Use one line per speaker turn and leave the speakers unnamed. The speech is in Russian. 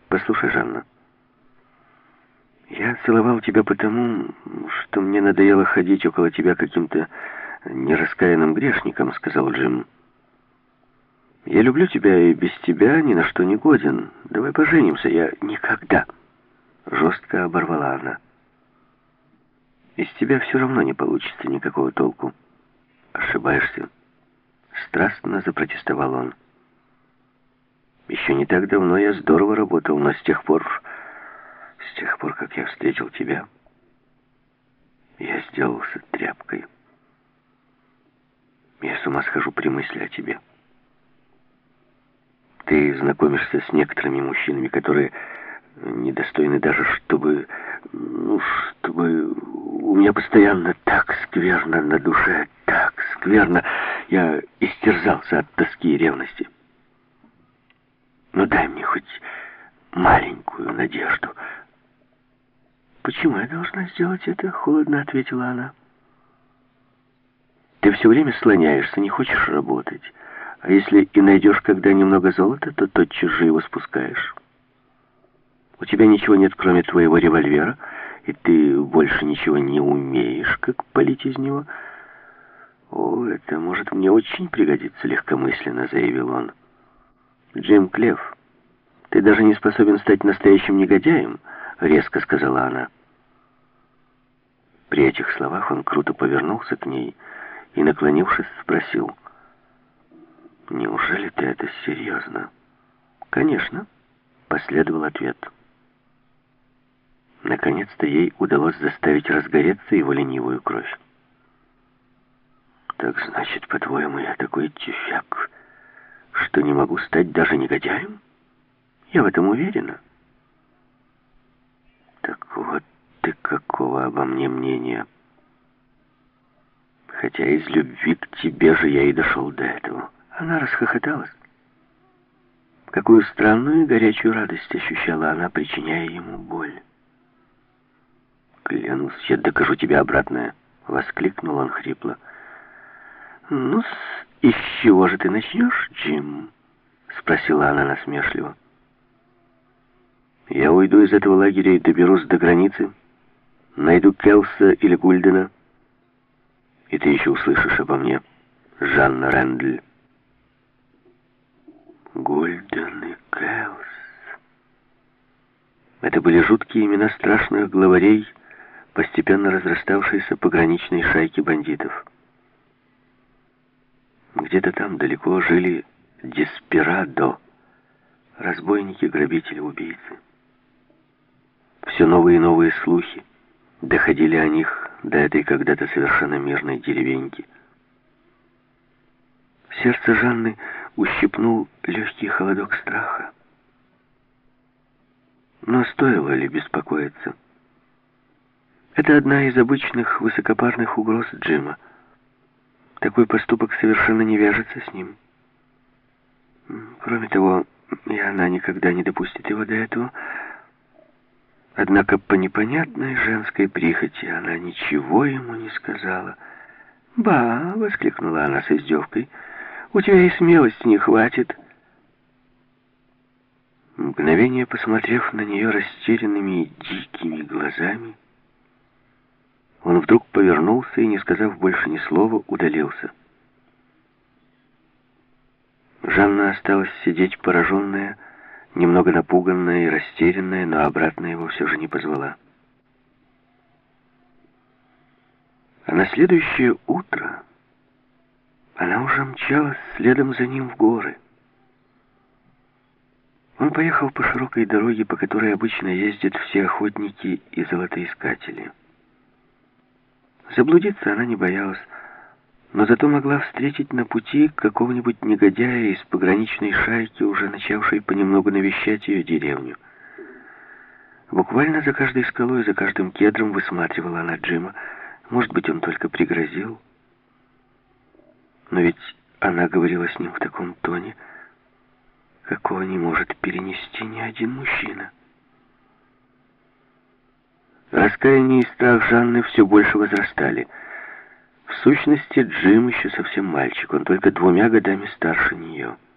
Послушай, Жанна, я целовал тебя потому, что мне надоело ходить около тебя каким-то нераскаянным грешником, сказал Джим. Я люблю тебя и без тебя ни на что не годен. Давай поженимся. Я никогда. Жестко оборвала она. Из тебя все равно не получится никакого толку. Ошибаешься. Страстно запротестовал он. Еще не так давно я здорово работал, но с тех пор, как я встретил тебя, я сделался тряпкой. Я с ума схожу при мысли о тебе. Ты знакомишься с некоторыми мужчинами, которые недостойны даже, чтобы у меня постоянно так скверно на душе, так скверно. Я истерзался от тоски и ревности. Но дай мне хоть маленькую надежду. Почему я должна сделать это? Холодно ответила она. Ты все время слоняешься, не хочешь работать. А если и найдешь когда немного золота, то тотчас же его спускаешь. У тебя ничего нет, кроме твоего револьвера, и ты больше ничего не умеешь, как палить из него. О, это может мне очень пригодиться, легкомысленно заявил он. Джим Клефф, ты даже не способен стать настоящим негодяем, резко сказала она. При этих словах он круто повернулся к ней и, наклонившись, спросил: «Неужели ты это серьезно?» «Конечно», — последовал ответ. Наконец-то ей удалось заставить разгореться его ленивую кровь. «Так значит, по-твоему, я такой тюфяк, что не могу стать даже негодяем? Я в этом уверена». «Так вот ты какого обо мне мнения? Хотя из любви к тебе же я и дошел до этого». Она расхохоталась. Какую странную и горячую радость ощущала она, причиняя ему боль. «Клянусь, я докажу тебе обратное!» — воскликнул он хрипло. «Ну, и с чего же ты начнешь, Джим?» — спросила она насмешливо. «Я уйду из этого лагеря и доберусь до границы, найду Келса или Гульдена, и ты еще услышишь обо мне, Жанна Рендль». Гульден и Келс. Это были жуткие имена страшных главарей, постепенно разраставшейся пограничной шайки бандитов. Где-то там далеко жили деспирадо, разбойники, грабители, убийцы. Все новые и новые слухи доходили о них до этой когда-то совершенно мирной деревеньки. Сердце Жанны ущипнул легкий холодок страха. Но стоило ли беспокоиться? Это одна из обычных высокопарных угроз Джима. Такой поступок совершенно не вяжется с ним. Кроме того, и она никогда не допустит его до этого. Однако по непонятной женской прихоти она ничего ему не сказала. «Ба!» — воскликнула она с издевкой. «У тебя и смелости не хватит». Мгновение посмотрев на нее растерянными и дикими глазами, он вдруг повернулся и, не сказав больше ни слова, удалился. Жанна осталась сидеть пораженная, немного напуганная и растерянная, но обратно его все же не позвала. А на следующее утро она уже мчалась следом за ним в горы. Он поехал по широкой дороге, по которой обычно ездят все охотники и золотоискатели. Заблудиться она не боялась, но зато могла встретить на пути какого-нибудь негодяя из пограничной шайки, уже начавшей понемногу навещать ее деревню. Буквально за каждой скалой, за каждым кедром высматривала она Джима. Может быть, он только пригрозил. Но ведь она говорила с ним в таком тоне, какого не может перенести ни один мужчина. Раскаяние и страх Жанны все больше возрастали. В сущности, Джим еще совсем мальчик, он только 2 годами старше нее.